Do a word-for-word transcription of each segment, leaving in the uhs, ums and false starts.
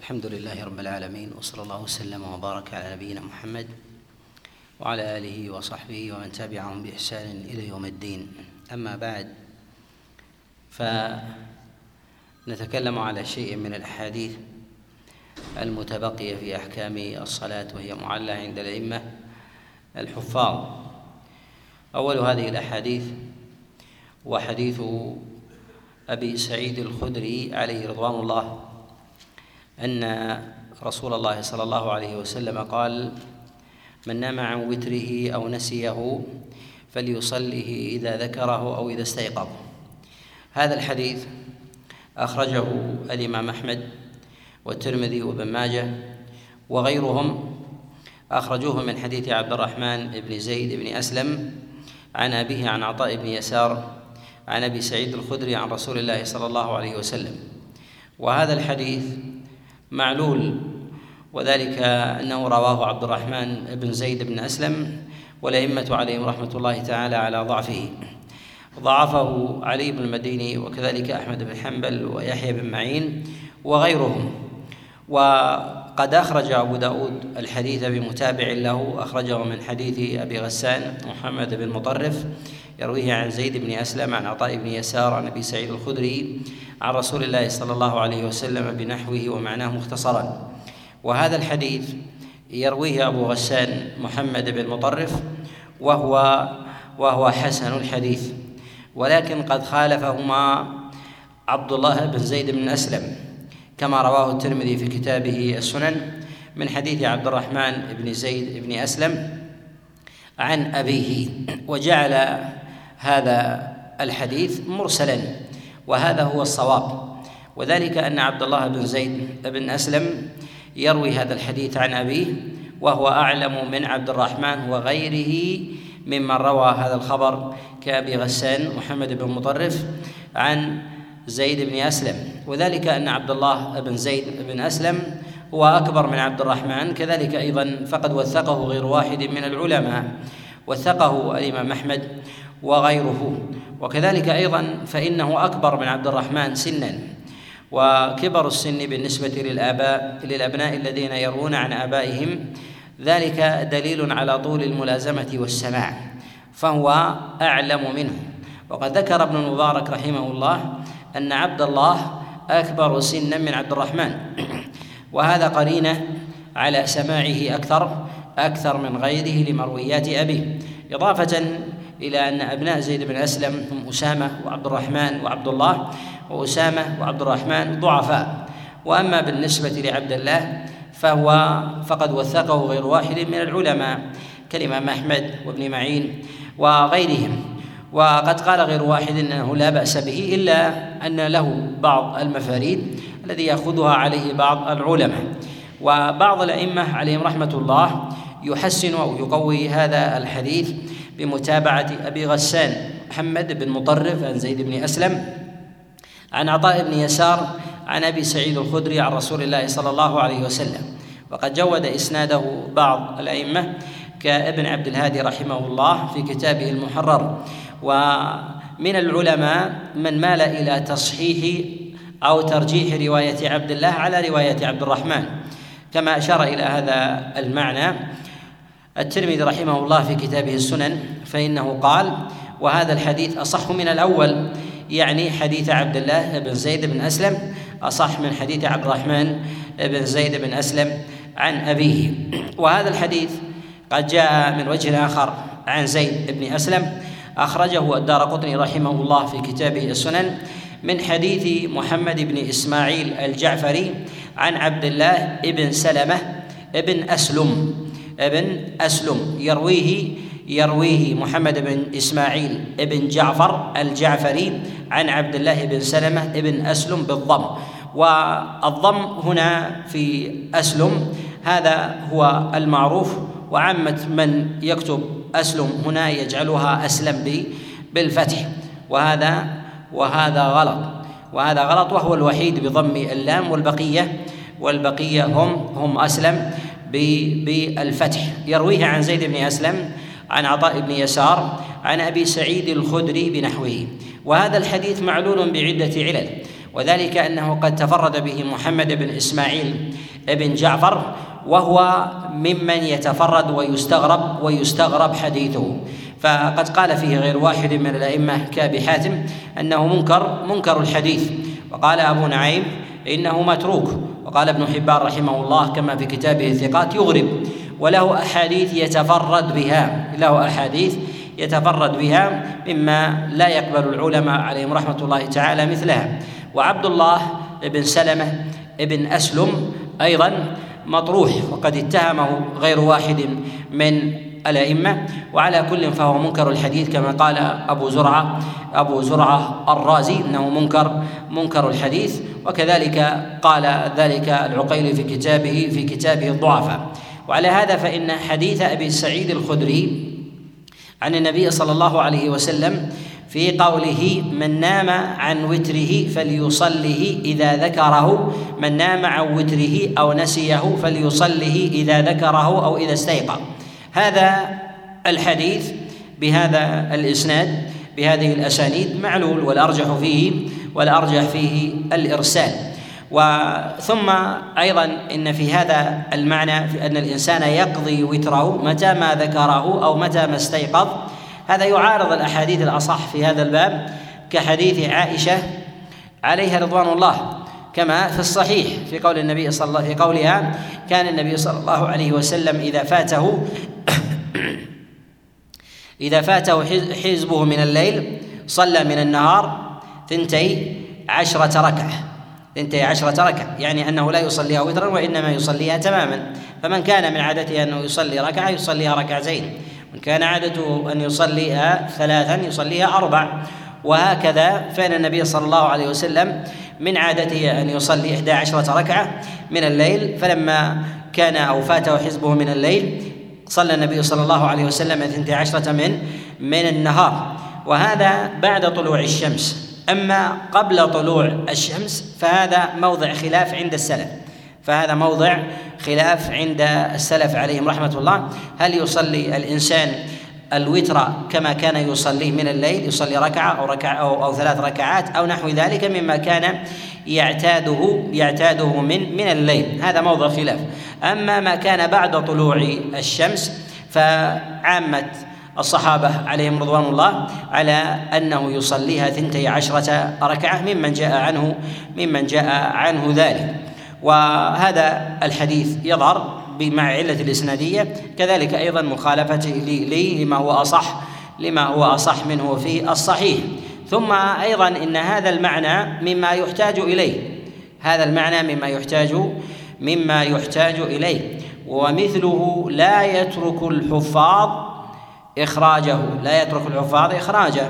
الحمد لله رب العالمين، وصلى الله وسلم وبارك على نبينا محمد وعلى آله وصحبه ومن تبعهم بإحسان إلى يوم الدين. أما بعد، فنتكلم على شيء من الأحاديث المتبقية في أحكام الصلاة، وهي معلة عند الأئمة الحفاظ. أول هذه الأحاديث وحديث أبي سعيد الخدري عليه رضوان الله أن رسول الله صلى الله عليه وسلم قال: من نام عن وتره أو نسيه فليصله إذا ذكره أو إذا استيقظ. هذا الحديث أخرجه الإمام أحمد والترمذي وابن ماجه وغيرهم، أخرجوه من حديث عبد الرحمن بن زيد بن أسلم عن أبيه عن عطاء بن يسار عن أبي سعيد الخدري عن رسول الله صلى الله عليه وسلم. وهذا الحديث معلول، وذلك أنه رواه عبد الرحمن بن زيد بن أسلم والأئمة عليهم رحمة الله تعالى على ضعفه. ضعفه علي بن المديني وكذلك أحمد بن حنبل ويحيى بن معين وغيرهم. وقد أخرج أبو داود الحديث بمتابع له، أخرجه من حديث أبي غسان محمد بن مطرف يرويه عن زيد بن أسلم عن عطاء بن يسار عن أبي سعيد الخدري عن رسول الله صلى الله عليه وسلم بنحوه ومعناه مختصرا. وهذا الحديث يرويه أبو غسان محمد بن مطرف وهو وهو حسن الحديث، ولكن قد خالفهما عبد الله بن زيد بن أسلم كما رواه الترمذي في كتابه السنن من حديث عبد الرحمن بن زيد بن أسلم عن أبيه، وجعل هذا الحديث مرسلا، وهذا هو الصواب. وذلك أن عبد الله بن زيد بن أسلم يروي هذا الحديث عن أبيه، وهو أعلم من عبد الرحمن وغيره ممن روى هذا الخبر كأبي غسان محمد بن مطرف عن زيد بن أسلم. وذلك أن عبد الله بن زيد بن أسلم هو أكبر من عبد الرحمن، كذلك أيضا فقد وثقه غير واحد من العلماء، وثقه الإمام أحمد وغيره. وكذلك أيضا فإنه أكبر من عبد الرحمن سنا، وكبر السن بالنسبة للآباء للأبناء الذين يروون عن آبائهم ذلك دليل على طول الملازمة والسماع، فهو أعلم منه. وقد ذكر ابن المبارك رحمه الله أن عبد الله أكبر سنا من عبد الرحمن، وهذا قرينة على سماعه أكثر أكثر من غيره لمرويات أبيه، إضافة إلى أن أبناء زيد بن أسلم هم أسامة وعبد الرحمن وعبد الله، وأسامة وعبد الرحمن ضعفاء. وأما بالنسبة لعبد الله فهو فقد وثقه غير واحد من العلماء كالإمام أحمد وابن معين وغيرهم. وقد قال غير واحد أنه لا بأس به، إلا أن له بعض المفاريد الذي يأخذها عليه بعض العلماء. وبعض الأئمة عليهم رحمة الله يحسن أو يقوي هذا الحديث بمتابعة أبي غسان محمد بن مطرف عن زيد بن أسلم عن عطاء بن يسار عن أبي سعيد الخدري عن رسول الله صلى الله عليه وسلم. وقد جود إسناده بعض الأئمة كابن عبد الهادي رحمه الله في كتابه المحرر. ومن العلماء من مال إلى تصحيح أو ترجيح رواية عبد الله على رواية عبد الرحمن، كما أشار إلى هذا المعنى الترمذي رحمه الله في كتابه السنن، فإنه قال: وهذا الحديث أصح من الأول، يعني حديث عبد الله بن زيد بن أسلم أصح من حديث عبد الرحمن بن زيد بن أسلم عن أبيه. وهذا الحديث قد جاء من وجه آخر عن زيد بن أسلم، أخرجه الدارقطني رحمه الله في كتابه السنن من حديث محمد بن إسماعيل الجعفري عن عبد الله بن سلمة بن أسلم ابن أسلم يرويه يرويه محمد بن إسماعيل بن جعفر الجعفري عن عبد الله بن سلمة بن أسلم بالضم. والضم هنا في أسلم هذا هو المعروف، وعامة من يكتب أسلم هنا يجعلها أسلم بالفتح، وهذا وهذا غلط وهذا غلط وهو الوحيد بضم اللام، والبقية والبقية هم هم أسلم بالفتح. يرويه عن زيد بن أسلم عن عطاء بن يسار عن أبي سعيد الخدري بنحوه. وهذا الحديث معلول بعدة علل، وذلك أنه قد تفرد به محمد بن إسماعيل بن جعفر، وهو ممن يتفرد ويستغرب ويستغرب حديثه، فقد قال فيه غير واحد من الأئمة كأبي حاتم أنه منكر منكر الحديث، وقال أبو نعيم إنه متروك، وقال ابن حبان رحمه الله كما في كتابه الثقات يغرب، وله أحاديث يتفرد بها له أحاديث يتفرد بها مما لا يقبل العلماء عليهم رحمة الله تعالى مثلها. وعبد الله بن سلمة بن أسلم أيضا مطروح، وقد اتهمه غير واحد من الأئمة، وعلى كل فهو منكر الحديث كما قال أبو زرعة أبو زرعة الرازي إنه منكر منكر الحديث، وكذلك قال ذلك العقيلي في كتابه في كتابه الضعفاء. وعلى هذا فإن حديث أبي سعيد الخدري عن النبي صلى الله عليه وسلم في قوله من نام عن وتره فليصله إذا ذكره، من نام عن وتره أو نسيه فليصله إذا ذكره أو إذا استيقظ، هذا الحديث بهذا الإسناد بهذه الأسانيد معلول، والأرجح فيه والأرجح فيه الإرسال. وثم أيضا إن في هذا المعنى في أن الإنسان يقضي وتره متى ما ذكره أو متى ما استيقظ، هذا يعارض الأحاديث الأصح في هذا الباب كحديث عائشة عليها رضوان الله، كما في الصحيح في قول النبي صلى الله في قولها كان النبي صلى الله عليه وسلم إذا فاته إذا فاته حزبه من الليل صلى من النهار ثنتي عشرة ركعة ثنتي عشرة ركعة يعني أنه لا يصليها وترا وإنما يصليها تماما. فمن كان من عادته أنه يصلي ركعة يصليها ركعتين، من كان عادته أن يصليها ثلاثا يصليها أربع، وهكذا. فإن النبي صلى الله عليه وسلم من عادته أن يصلي إحدى عشرة ركعة من الليل، فلما كان أو فاته حزبه من الليل صلى النبي صلى الله عليه وسلم اثنتي عشرة من من النهار، وهذا بعد طلوع الشمس. أما قبل طلوع الشمس فهذا موضع خلاف عند السلف فهذا موضع خلاف عند السلف عليهم رحمة الله، هل يصلي الإنسان الوتر كما كان يصليه من الليل، يصلي ركعة أو ركعة أو, أو ثلاث ركعات أو نحو ذلك مما كان يعتاده يعتاده من من الليل، هذا موضع خلاف. أما ما كان بعد طلوع الشمس فعامة الصحابة عليهم رضوان الله على أنه يصليها ثنتي عشرة ركعة ممن جاء عنه ممن جاء عنه ذلك. وهذا الحديث يظهر بمع علة الإسنادية، كذلك أيضا مخالفته لي لما هو أصح لما هو أصح منه في الصحيح. ثم أيضا إن هذا المعنى مما يحتاج إليه هذا المعنى مما يحتاج مما يحتاج إليه ومثله لا يترك الحفاظ إخراجه لا يترك الحفاظ إخراجه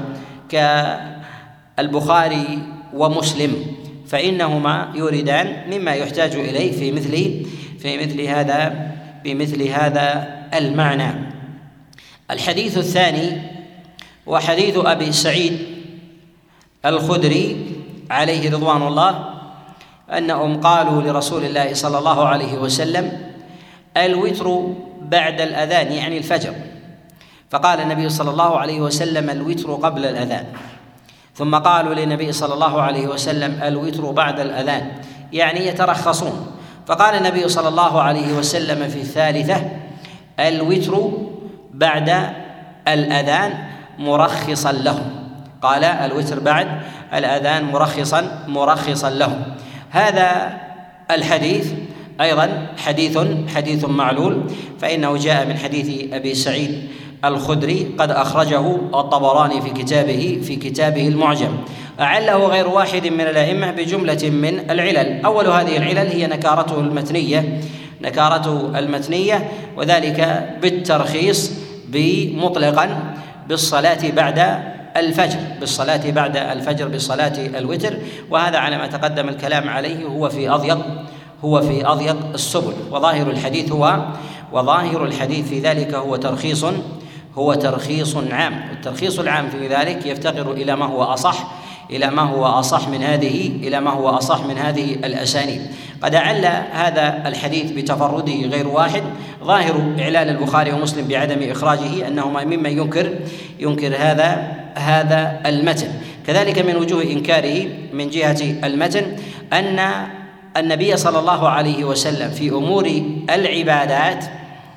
كالبخاري ومسلم، فإنهما يوردان مما يحتاج إليه في مثل في مثل هذا بمثل هذا المعنى. الحديث الثاني وحديث أبي سعيد الخدري عليه رضوان الله أنهم قالوا لرسول الله صلى الله عليه وسلم الوتر بعد الأذان يعني الفجر، فقال النبي صلى الله عليه وسلم الوتر قبل الأذان، ثم قالوا للنبي صلى الله عليه وسلم الوتر بعد الأذان يعني يترخصون، فقال النبي صلى الله عليه وسلم في الثالثة الوتر بعد الأذان مرخصا لهم، قال الوتر بعد الأذان مرخصا مرخصا لهم. هذا الحديث أيضا حديث حديث معلول، فإنه جاء من حديث أبي سعيد الخدري قد أخرجه الطبراني في كتابه في كتابه المعجم، أعله غير واحد من الأئمة بجملة من العلل. أول هذه العلل هي نكارته المتنية نكارته المتنية وذلك بالترخيص بمطلقا بالصلاة بعد الفجر بالصلاة بعد الفجر بالصلاة الوتر، وهذا على ما تقدم الكلام عليه هو في أضيق هو في أضيق السبل، وظاهر الحديث هو وظاهر الحديث في ذلك هو ترخيص هو ترخيص عام، والترخيص العام في ذلك يفتقر إلى ما هو أصح إلى ما هو أصح من هذه إلى ما هو أصح من هذه الأسانيد. قد أعل هذا الحديث بتفرده غير واحد، ظاهر إعلان البخاري ومسلم بعدم إخراجه أنهما ممن ينكر ينكر هذا هذا المتن، كذلك من وجوه إنكاره من جهة المتن أن النبي صلى الله عليه وسلم في أمور العبادات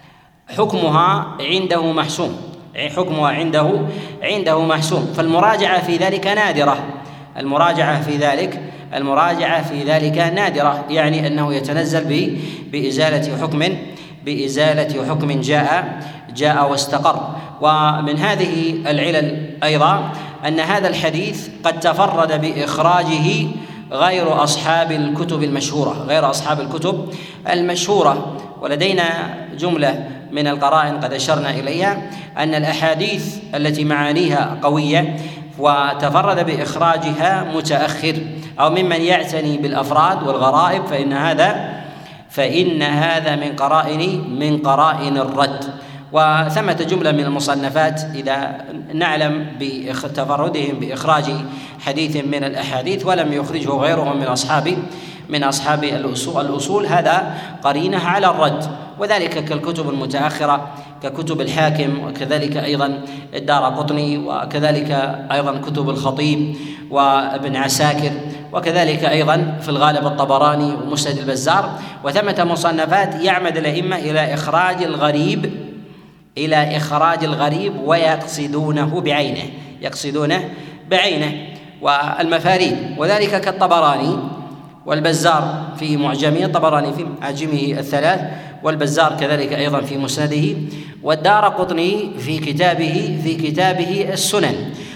حكمها عنده محسوم حكمها عنده عنده محسوم فالمراجعة في ذلك نادرة المراجعة في ذلك المراجعة في ذلك نادرة يعني أنه يتنزل بإزالة حكم بإزالة حكم جاء جاء واستقر. ومن هذه العلل أيضا أن هذا الحديث قد تفرد بإخراجه غير أصحاب الكتب المشهورة غير أصحاب الكتب المشهورة ولدينا جملة من القرائن قد أشرنا إليها أن الأحاديث التي معانيها قوية وتفرد بإخراجها متأخر أو ممن يعتني بالأفراد والغرائب فإن هذا فإن هذا من قرائن من قرائن الرد. وثمة جملة من المصنفات إذا نعلم بتفردهم بإخراج حديث من الأحاديث ولم يخرجه غيرهم من أصحاب من أصحاب الأصول هذا قرينة على الرد، وذلك كالكتب المتأخرة ككتب الحاكم وكذلك أيضا الدارقطني وكذلك أيضا كتب الخطيب وابن عساكر وكذلك أيضا في الغالب الطبراني ومسند البزار. وثمة مصنفات يعمد الأئمة إلى إخراج الغريب إلى إخراج الغريب ويقصدونه بعينه يقصدونه بعينه والمفاريد، وذلك كالطبراني والبزار في معجمه الطبراني في معاجمه الثلاث والبزار كذلك أيضا في مسنده والدارقطني في كتابه في كتابه السنن.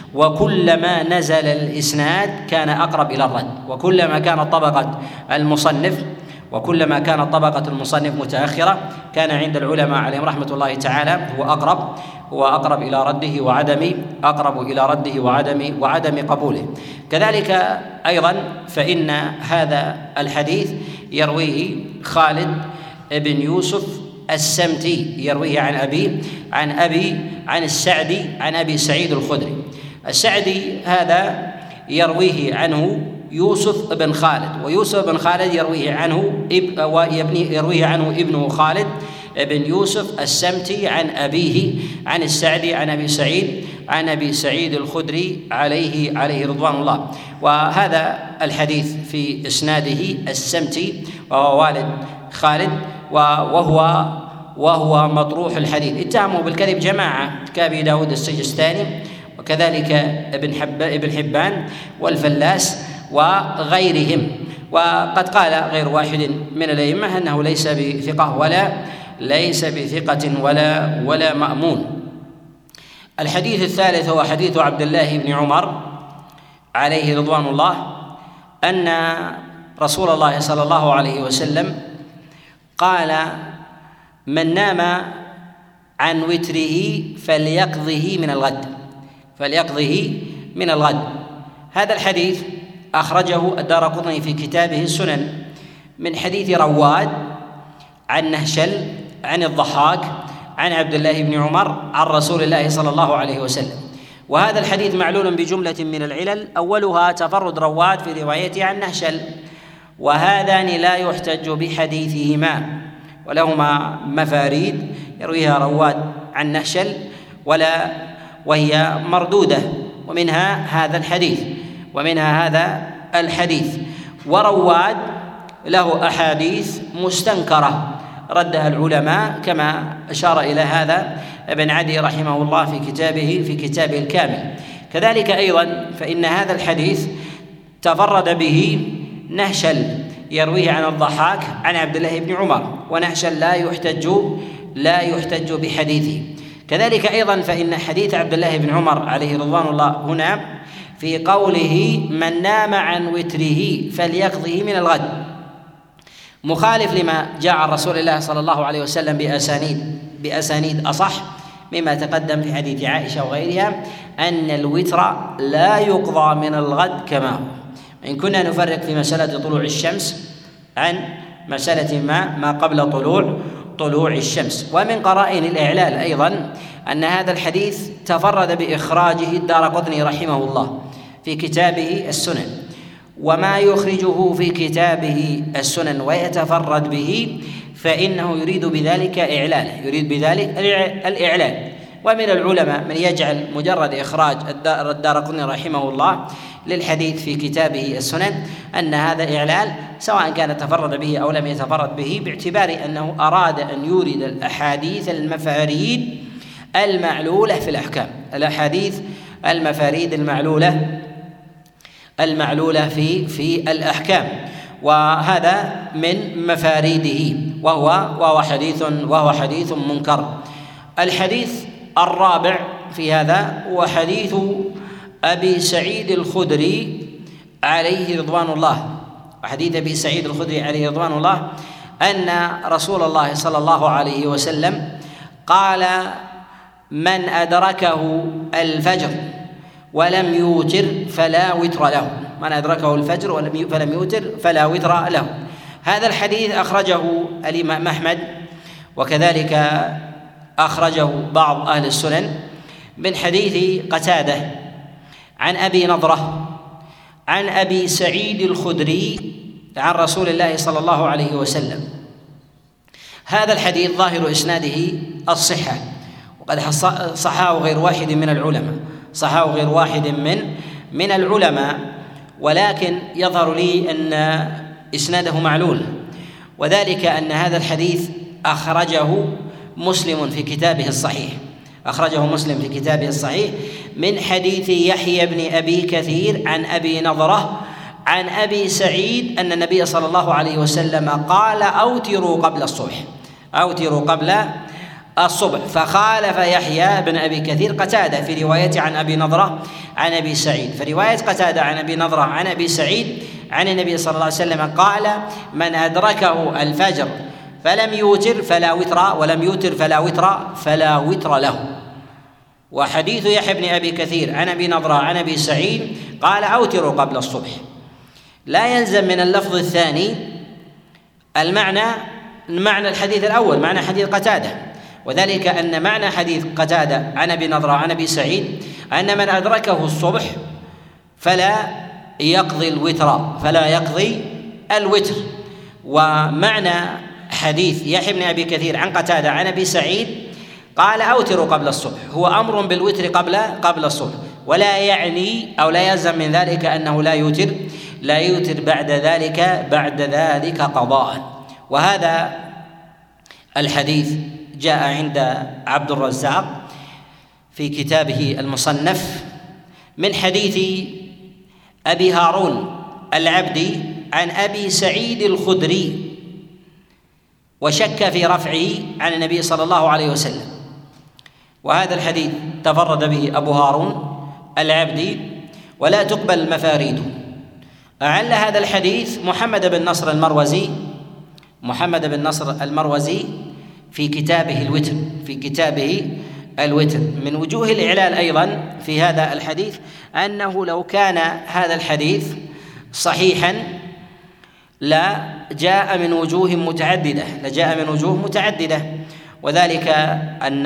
وكلما نزل الإسناد كان أقرب إلى الرد وكلما كانت طبقة المصنف وكلما كانت طبقة المصنف متأخرة كان عند العلماء عليهم رحمة الله تعالى هو أقرب هو أقرب إلى رده وعدم أقرب إلى رده وعدم وعدم قبوله. كذلك أيضا فإن هذا الحديث يرويه خالد بن يوسف السمتي يرويه عن أبي عن أبي عن السعدي عن أبي سعيد الخدري. السعدي هذا يرويه عنه يوسف بن خالد ويوسف بن خالد يرويه عنه يرويه عنه ابنه خالد بن يوسف السمتي عن أبيه عن السعدي عن أبي سعيد عن أبي سعيد الخدري عليه عليه رضوان الله. وهذا الحديث في إسناده السمتي وهو والد خالد وهو وهو مطروح الحديث. اتهموا بالكذب جماعة كأبي داود السجستاني وكذلك ابن حب ابن حبان والفلاس وغيرهم. وقد قال غير واحد من الأئمة أنه ليس بثقة ولا ليس بثقة ولا ولا مأمون. الحديث الثالث هو حديث عبد الله بن عمر عليه رضوان الله أن رسول الله صلى الله عليه وسلم قال: من نام عن وتره فليقضه من الغد فليقضه من الغد. هذا الحديث أخرجه الدارقطني في كتابه السنن من حديث رواد عن نهشل عن الضحاك عن عبد الله بن عمر عن رسول الله صلى الله عليه وسلم. وهذا الحديث معلول بجملة من العلل، أولها تفرد رواد في روايته عن نهشل، وهذان لا يحتج بحديثهما ولهما مفاريد يرويها رواد عن نهشل ولا وهي مردودة، ومنها هذا الحديث ومنها هذا الحديث. ورواد له أحاديث مستنكرة ردها العلماء كما أشار إلى هذا ابن عدي رحمه الله في كتابه في كتابه الكامل. كذلك أيضا فإن هذا الحديث تفرد به نهشل يرويه عن الضحاك عن عبد الله بن عمر، ونهشل لا يحتج لا يحتج بحديثه. كذلك أيضا فإن حديث عبد الله بن عمر عليه رضوان الله هنا في قوله: من نام عن وتره فليقضه من الغد، مخالف لما جاء عن رسول الله صلى الله عليه وسلم بأسانيد بأسانيد أصح مما تقدم في حديث عائشة وغيرها أن الوتر لا يقضى من الغد كما هو. إن كنا نفرق في مسألة طلوع الشمس عن مسألة ما ما قبل طلوع طلوع الشمس. ومن قرائن الإعلال أيضا أن هذا الحديث تفرد بإخراجه الدارقطني رحمه الله في كتابه السنن، وما يخرجه في كتابه السنن ويتفرد به فإنه يريد بذلك إعلاله يريد بذلك الإعلال ومن العلماء من يجعل مجرد إخراج الدارقطني رحمه الله للحديث في كتابه السنن أن هذا إعلال، سواء كان تفرد به أو لم يتفرد به، باعتبار أنه أراد أن يورد الأحاديث المفاريد المعلولة في الأحكام، الأحاديث المفاريد المعلولة المعلولة في في الأحكام، وهذا من مفاريده، وهو وهو حديث وهو حديث منكر. الحديث الرابع في هذا هو حديث أبي سعيد الخدري عليه رضوان الله، وحديث أبي سعيد الخدري عليه رضوان الله أن رسول الله صلى الله عليه وسلم قال: من أدركه الفجر ولم يوتر فلا وتر له، من أدركه الفجر فلم يوتر فلا وتر له. هذا الحديث أخرجه الإمام أحمد، وكذلك أخرجه بعض أهل السنن من حديث قتادة عن أبي نضرة عن أبي سعيد الخدري عن رسول الله صلى الله عليه وسلم. هذا الحديث ظاهر إسناده الصحة، وقد صححه غير واحد من العلماء صححه غير واحد من من العلماء ولكن يظهر لي أن إسناده معلول، وذلك أن هذا الحديث أخرجه مسلم في كتابه الصحيح أخرجه مسلم في كتابه الصحيح من حديث يحيى بن أبي كثير عن أبي نضرة عن أبي سعيد أن النبي صلى الله عليه وسلم قال: أوتروا قبل الصبح أوتروا قبل الصبح. فخالف يحيى بن أبي كثير قتادة في روايته عن أبي نضرة عن أبي سعيد، فرواية قتادة عن أبي نضرة عن أبي سعيد عن النبي صلى الله عليه وسلم قال: من أدركه الفجر فلم يوتر فلا وتر ولم يوتر فلا وتر فلا وتر له. وحديث يحيى بن أبي كثير عن أبي نضرة عن أبي سعيد قال: أوتروا قبل الصبح. لا يلزم من اللفظ الثاني المعنى معنى الحديث الأول، معنى حديث قتادة، وذلك أن معنى حديث قتادة عن أبي نضرة عن أبي سعيد أن من أدركه الصبح فلا يقضي الوتر فلا يقضي الوتر. ومعنى حديث يحيى بن أبي كثير عن قتادة عن أبي سعيد قال: أوتروا قبل الصبح، هو أمر بالوتر قبل قبل الصبح، ولا يعني أو لا يلزم من ذلك أنه لا يوتر لا يوتر بعد ذلك بعد ذلك قضاء. وهذا الحديث جاء عند عبد الرزاق في كتابه المصنف من حديث أبي هارون العبدي عن أبي سعيد الخدري، وشك في رفعه عن النبي صلى الله عليه وسلم. وهذا الحديث تفرد به أبو هارون العبدي ولا تقبل مفاريده. أعل هذا الحديث محمد بن نصر المروزي محمد بن نصر المروزي في كتابه الوتر في كتابه الوتر من وجوه الإعلال أيضا في هذا الحديث أنه لو كان هذا الحديث صحيحا لا جاء من وجوه متعددة لجاء من وجوه متعددة وذلك أن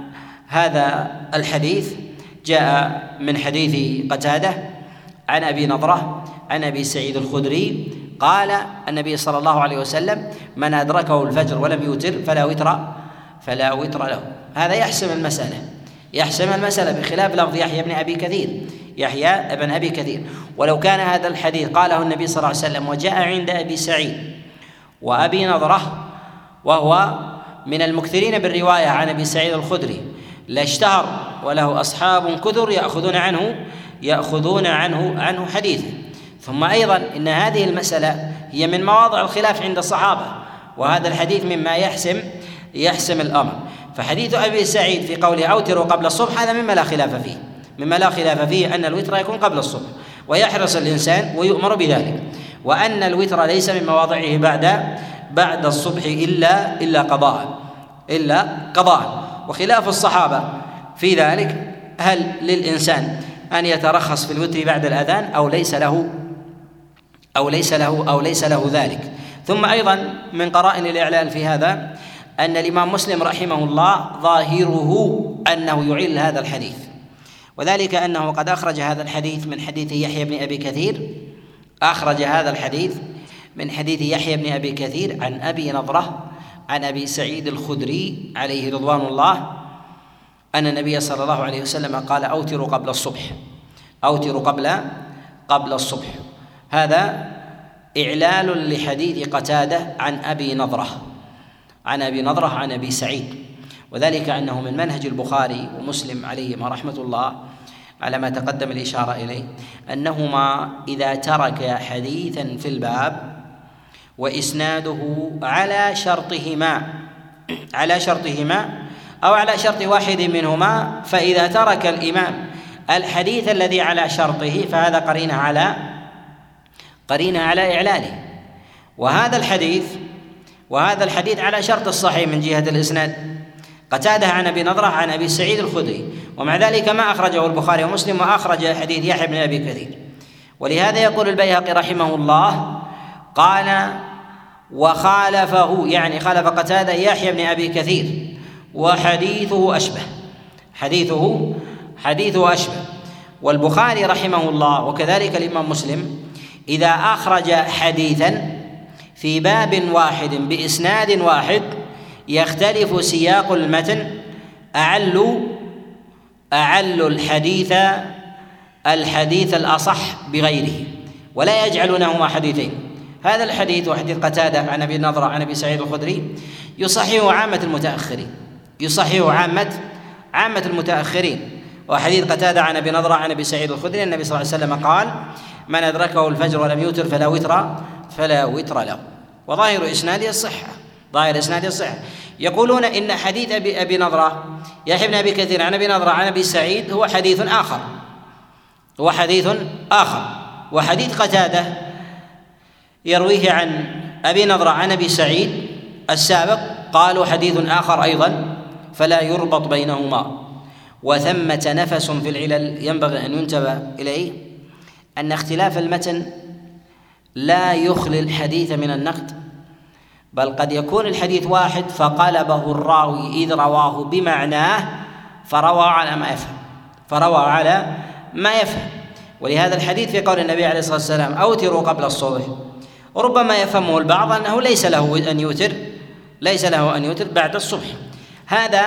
هذا الحديث جاء من حديث قتادة عن أبي نضرة عن أبي سعيد الخدري قال النبي صلى الله عليه وسلم: من أدركه الفجر ولم يوتر فلا وتر فلا وتر له. هذا يحسم المسألة يحسم المسألة بخلاف لفظ يحيى بن أبي كثير يحيى بن أبي كثير. ولو كان هذا الحديث قاله النبي صلى الله عليه وسلم وجاء عند أبي سعيد وأبي نضرة وهو من المكثرين بالرواية عن أبي سعيد الخدري لاشتهر وله أصحاب كثر يأخذون عنه يأخذون عنه عنه حديثا. ثم أيضا إن هذه المسألة هي من مواضع الخلاف عند الصحابة، وهذا الحديث مما يحسم يحسم الأمر. فحديث أبي سعيد في قوله أوتروا قبل الصبح هذا مما لا خلاف فيه مما لا خلاف فيه أن الوتر يكون قبل الصبح ويحرص الإنسان ويؤمر بذلك، وأن الوتر ليس من مواضعه بعد بعد الصبح إلا إلا قضاء إلا قضاء. وخلاف الصحابة في ذلك هل للإنسان أن يترخص في الوتر بعد الأذان أو ليس له أو ليس له أو ليس له ذلك. ثم أيضا من قرائن الإعلال في هذا أن الإمام مسلم رحمه الله ظاهره أنه يعل هذا الحديث، وذلك أنه قد أخرج هذا الحديث من حديث يحيى بن أبي كثير أخرج هذا الحديث من حديث يحيى بن أبي كثير عن أبي نضرة عن أبي سعيد الخدري عليه رضوان الله أن النبي صلى الله عليه وسلم قال أوتروا قبل الصبح، أوتروا قبل قبل الصبح. هذا إعلال لحديث قتادة عن أبي نضرة عن أبي نضرة عن أبي سعيد، وذلك أنه من منهج البخاري ومسلم عليهما رحمة الله على ما تقدم الإشارة إليه، أنهما إذا ترك حديثا في الباب وإسناده على شرطهما على شرطهما أو على شرط واحد منهما، فإذا ترك الإمام الحديث الذي على شرطه فهذا قرينة على قرينة على إعلاله. وهذا الحديث وهذا الحديث على شرط الصحيح من جهة الإسناد، قتادة عن أبي نضرة عن أبي سعيد الخدري، ومع ذلك ما أخرجه البخاري ومسلم وأخرج حديث يحيى بن أبي كثير. ولهذا يقول البيهقي رحمه الله قال وخالفه، يعني خالف قتادة يحيى بن أبي كثير، وحديثه أشبه حديثه حديثه أشبه. والبخاري رحمه الله وكذلك الإمام مسلم إذا أخرج حديثا في باب واحد بإسناد واحد يختلف سياق المتن أعلوا أعلوا الحديث الحديث الأصح بغيره، ولا يجعلونهما حديثين. هذا الحديث وحديث قتادة عن أبي نضرة عن أبي سعيد الخدري يصححه عامة المتأخرين يصححه عامة عامة المتأخرين وحديث قتادة عن أبي نضرة عن أبي سعيد الخدري النبي صلى الله عليه وسلم قال من أدركه الفجر ولم يوتر فلا وتر فلا وتر له. وظاهر إسناده الصحة ظاهر إسناده الصحة. يقولون إن حديث أبي, أبي نضرة يحيى بن أبي كثير عن أبي نضرة عن أبي سعيد هو حديث آخر هو حديث آخر وحديث قتادة يرويه عن أبي نضرة عن أبي سعيد السابق قالوا حديث آخر أيضا، فلا يربط بينهما. وثمة نفس في العلل ينبغي أن ينتبه إليه، أن اختلاف المتن لا يخلي الحديث من النقد، بل قد يكون الحديث واحد فقلبه الراوي إذ رواه بمعناه فروى على ما يفهم فروى على ما يفهم. ولهذا الحديث في قول النبي عليه الصلاة والسلام أوتروا قبل الصبح ربما يفهمه البعض أنه ليس له أن يوتر ليس له أن يوتر بعد الصبح. هذا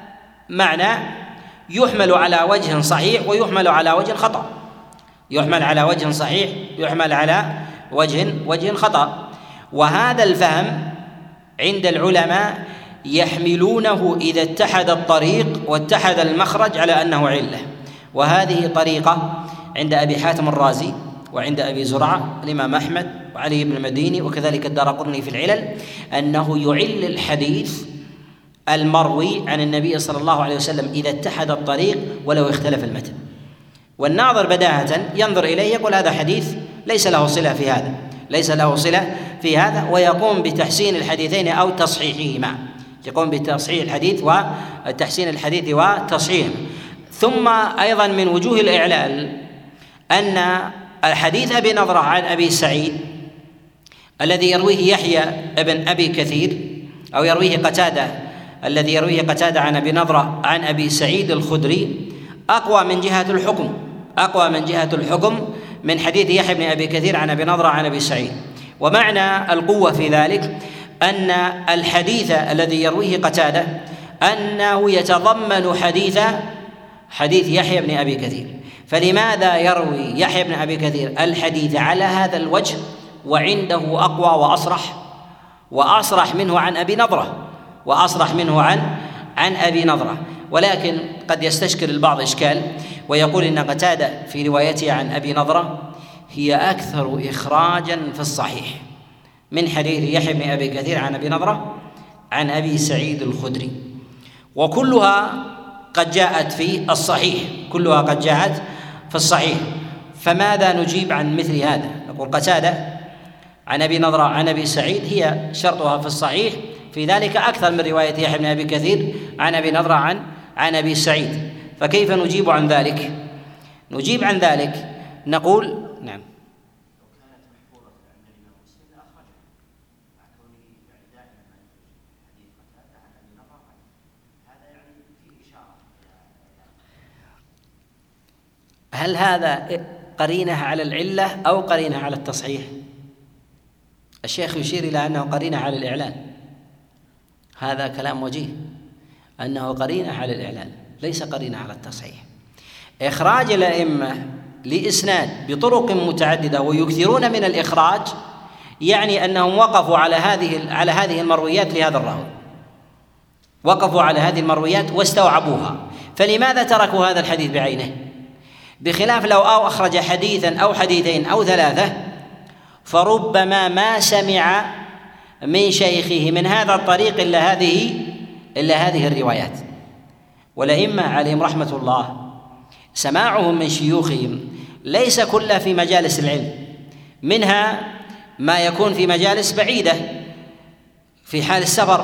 معنى يحمل على وجه صحيح ويحمل على وجه خطأ يحمل على وجه صحيح يحمل على وجه وجه خطأ. وهذا الفهم عند العلماء يحملونه إذا اتحد الطريق واتحد المخرج على أنه علة. وهذه طريقة عند أبي حاتم الرازي وعند أبي زرعة الإمام أحمد وعلي بن المديني وكذلك الدارقطني في العلل، أنه يعل الحديث المروي عن النبي صلى الله عليه وسلم إذا اتحد الطريق ولو اختلف المتن. والناظر بداهة ينظر إليه يقول هذا حديث ليس له صلة في هذا ليس له صلة في هذا ويقوم بتحسين الحديثين أو تصحيحهما يقوم بتصحيح الحديث وتحسين الحديث وتصحيحه. ثم أيضا من وجوه الإعلال أن الحديث أبي نضرة عن أبي سعيد الذي يرويه يحيى ابن أبي كثير أو يرويه قتادة الذي يرويه قتادة عن أبي نضرة عن أبي سعيد الخدري أقوى من جهة الحكم أقوى من جهة الحكم من حديث يحيى بن أبي كثير عن أبي نضرة عن أبي سعيد. ومعنى القوة في ذلك أن الحديث الذي يرويه قتادة أنه يتضمن حديث حديث يحيى بن أبي كثير. فلماذا يروي يحيى بن أبي كثير الحديث على هذا الوجه وعنده أقوى وأصرح وأصرح منه عن أبي نضرة وأصرح منه عن عن أبي نضرة؟ ولكن قد يستشكل البعض إشكال ويقول إن قتادة في روايته عن أبي نضرة هي أكثر إخراجا في الصحيح من حديث يحيى بن أبي كثير عن أبي نضرة عن أبي سعيد الخدري، وكلها قد جاءت في الصحيح كلها قد جاءت في الصحيح. فماذا نجيب عن مثل هذا؟ نقول قتادة عن أبي نضرة عن أبي سعيد هي شرطها في الصحيح، في ذلك أكثر من رواية يحيى بن أبي كثير عن أبي نضرة عن عن أبي سعيد. فكيف نجيب عن ذلك؟ نجيب عن ذلك نقول نعم هل هذا قرينة على العلة أو قرينة على التصحيح؟ الشيخ يشير إلى أنه قرينة على الإعلان، هذا كلام وجيه أنه قرينة على الإعلان، ليس قرينة على التصحيح. إخراج الأئمة لإسناد بطرق متعددة ويكثرون من الإخراج يعني أنهم وقفوا على هذه على هذه المرويات لهذا الراوي، وقفوا على هذه المرويات واستوعبوها، فلماذا تركوا هذا الحديث بعينه؟ بخلاف لو أو أخرج حديثا أو حديثين أو ثلاثة فربما ما سمع من شيخه من هذا الطريق إلا هذه إلا هذه الروايات. والأئمة عليهم رحمة الله سماعهم من شيوخهم ليس كله في مجالس العلم، منها ما يكون في مجالس بعيدة في حال السفر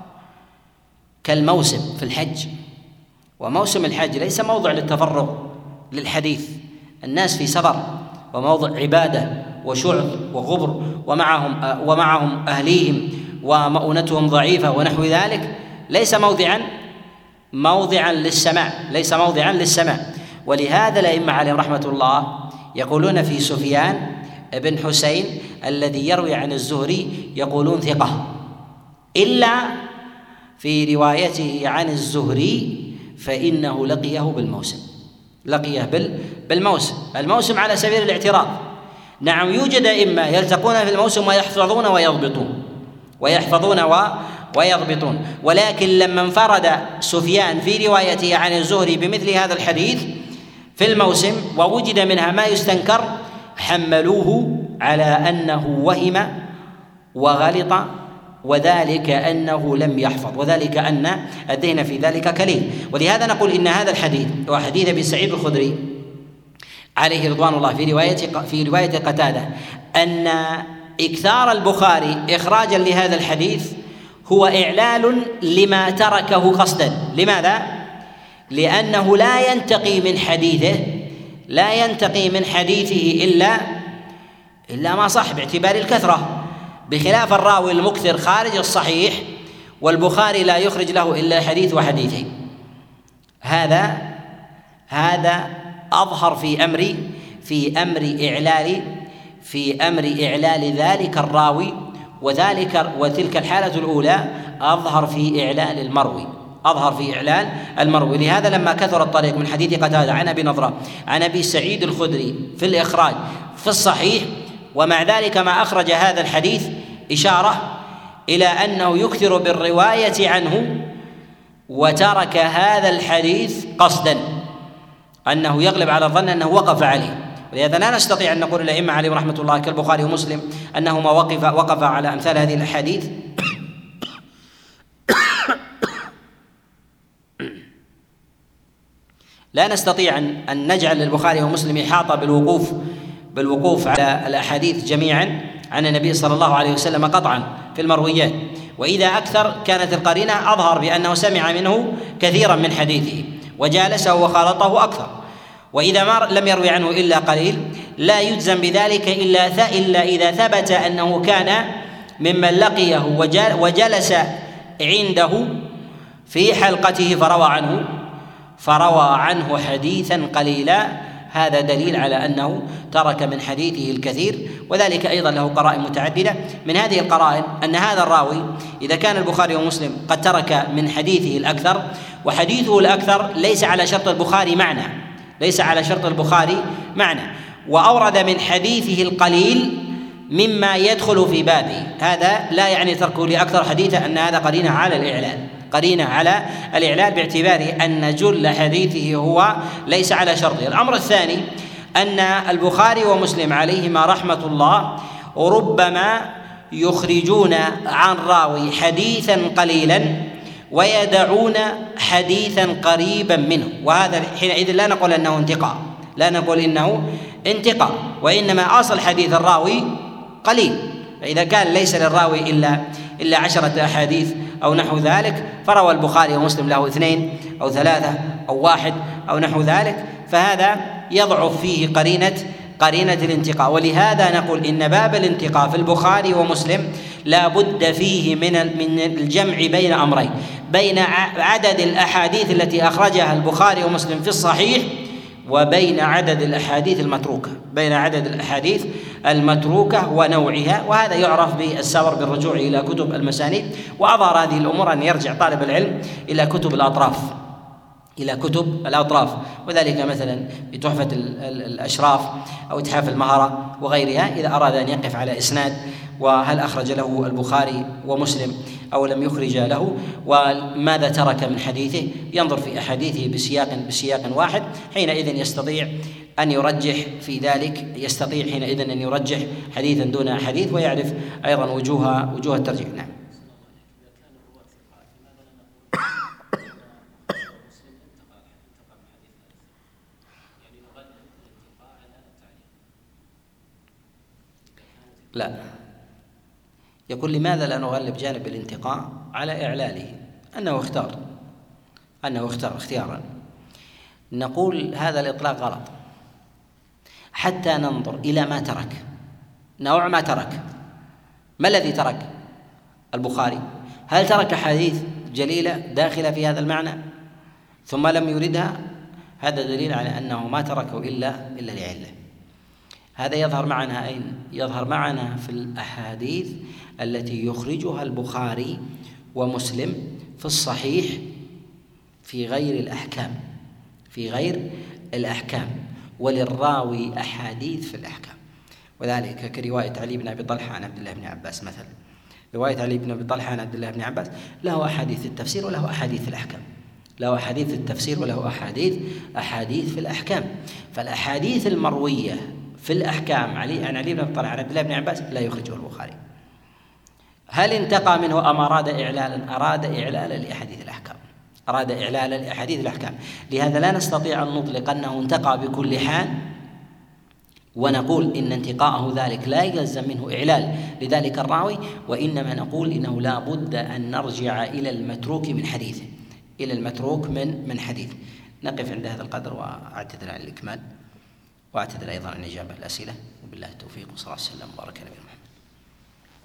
كالموسم في الحج، وموسم الحج ليس موضع للتفرغ للحديث، الناس في سفر وموضع عبادة وشعب وغبر ومعهم ومعهم أهليهم ومؤونتهم ضعيفة ونحو ذلك، ليس موضعا موضعا للسماع ليس موضعا للسماع. ولهذا الأئمة عليهم رحمة الله يقولون في سفيان بن حسين الذي يروي عن الزهري يقولون ثقة، إلا في روايته عن الزهري فإنه لقيه بالموسم لقيه بالموسم الموسم على سبيل الاعتراض. نعم يوجد أئمة يلتقون في الموسم ويحفظون ويضبطون ويحفظون ويضبطون ولكن لما انفرد سفيان في روايته عن الزهري بمثل هذا الحديث في الموسم ووجد منها ما يستنكر حملوه على أنه وهم وغلط، وذلك أنه لم يحفظ، وذلك أن الدين في ذلك كليل. ولهذا نقول إن هذا الحديث وحديث أبي سعيد الخدري عليه رضوان الله في رواية في رواية قتادة أن إكثار البخاري إخراجا لهذا الحديث هو إعلال لما تركه قصدا. لماذا؟ لأنه لا ينتقي من حديثه لا ينتقي من حديثه إلا إلا ما صح باعتبار الكثرة، بخلاف الراوي المكثر خارج الصحيح والبخاري لا يخرج له إلا حديث وحديثين. هذا هذا أظهر في أمر في أمر إعلال في أمر إعلال ذلك الراوي، وذلك وتلك الحالة الأولى أظهر في إعلال المروي أظهر في إعلال المروي. لهذا لما كثر الطريق من حديث قتادة عن أبي نضرة عن أبي سعيد الخدري في الإخراج في الصحيح، ومع ذلك ما أخرج هذا الحديث إشارة إلى أنه يكثر بالرواية عنه وترك هذا الحديث قصدا، أنه يغلب على الظن أنه وقف عليه. ولهذا لا نستطيع أن نقول الأئمة عليهم رحمة الله كالبخاري ومسلم أنهما وقف وقف على أمثال هذه الأحاديث لا نستطيع أن نجعل البخاري ومسلم إحاطة بالوقوف بالوقوف على الأحاديث جميعا عن النبي صلى الله عليه وسلم قطعا في المرويات، وإذا أكثر كانت القرينة أظهر بأنه سمع منه كثيرا من حديثه وجالسه وخالطه أكثر. وإذا ما لم يروي عنه إلا قليل لا يجزم بذلك إلا إلا إذا ثبت أنه كان ممن لقيه وجلس عنده في حلقته فروى عنه فروى عنه حديثا قليلا، هذا دليل على أنه ترك من حديثه الكثير. وذلك أيضا له قرائن متعددة، من هذه القرائن أن هذا الراوي إذا كان البخاري ومسلم قد ترك من حديثه الأكثر، وحديثه الأكثر ليس على شرط البخاري معنى ليس على شرط البخاري معنى وأورد من حديثه القليل مما يدخل في بابه، هذا لا يعني تركه لأكثر حديثا أن هذا قرينة على الإعلان قرينة على الإعلان باعتبار أن جل حديثه هو ليس على شرطه. الأمر الثاني أن البخاري ومسلم عليهما رحمة الله ربما يخرجون عن راوي حديثا قليلا ويدعون حديثا قريبا منه، وهذا حينئذ لا نقول أنه انتقاء لا نقول إنه انتقاء وإنما أصل حديث الراوي قليل. فإذا كان ليس للراوي إلا إلا عشرة أحاديث أو نحو ذلك فروى البخاري ومسلم له اثنين أو ثلاثة أو واحد أو نحو ذلك، فهذا يضعف فيه قرينة قرينة الانتقاء. ولهذا نقول إن باب الانتقاء في البخاري ومسلم لا بد فيه من من الجمع بين أمرين، بين عدد الأحاديث التي أخرجها البخاري ومسلم في الصحيح وبين عدد الأحاديث المتروكة بين عدد الأحاديث المتروكة ونوعها، وهذا يعرف بالسور بالرجوع إلى كتب المسانيد. وأظهر هذه الأمور أن يرجع طالب العلم إلى كتب الأطراف إلى كتب الأطراف، وذلك مثلا بتحفة الأشراف أو إتحاف المهرة وغيرها، إذا أراد أن يقف على إسناد وهل أخرج له البخاري ومسلم أو لم يخرج له، وماذا ترك من حديثه، ينظر في أحاديثه بسياق بسياق واحد، حينئذ يستطيع أن يرجح في ذلك، يستطيع حينئذ أن يرجح حديثا دون حديث، ويعرف أيضا وجوه وجوه الترجيح. نعم. لا، يقول لماذا لا نغلب جانب الانتقاء على إعلاله؟ أنه اختار أنه اختار اختيارا. نقول هذا الإطلاق غلط حتى ننظر إلى ما ترك، نوع ما ترك. ما الذي ترك البخاري؟ هل ترك حديث جليلة داخلة في هذا المعنى ثم لم يردها؟ هذا دليل على أنه ما تركه إلا إلا لعلة. هذا يظهر معنا أين؟ يظهر معنا في الأحاديث التي يخرجها البخاري ومسلم في الصحيح في غير الأحكام في غير الأحكام وللراوي أحاديث في الأحكام، وذلك كرواية علي بن أبي طلحة عن عبد الله بن عباس مثلا. رواية علي بن أبي طلحة عن عبد الله بن عباس له أحاديث التفسير وله أحاديث في الأحكام، له أحاديث التفسير وله أحاديث أحاديث في الأحكام. فالأحاديث المروية في الأحكام علي عن علي بن أبي طلحة عن عبد الله بن عباس لا يخرجه البخاري. هل انتقى منه أم أراد إعلالا؟ أراد إعلالا لأحاديث الأحكام أراد إعلالا لأحاديث الأحكام. لهذا لا نستطيع أن نطلق أنه انتقى بكل حال ونقول إن انتقاءه ذلك لا يلزم منه إعلال لذلك الراوي، وإنما نقول إنه لا بد أن نرجع إلى المتروك من حديثه إلى المتروك من من حديث. نقف عند هذا القدر، وأعتذر عن الإكمال، وأعتذر أيضا عن إجابة الأسئلة، وبالله التوفيق، وصلى الله وسلم وبارك على نبينا.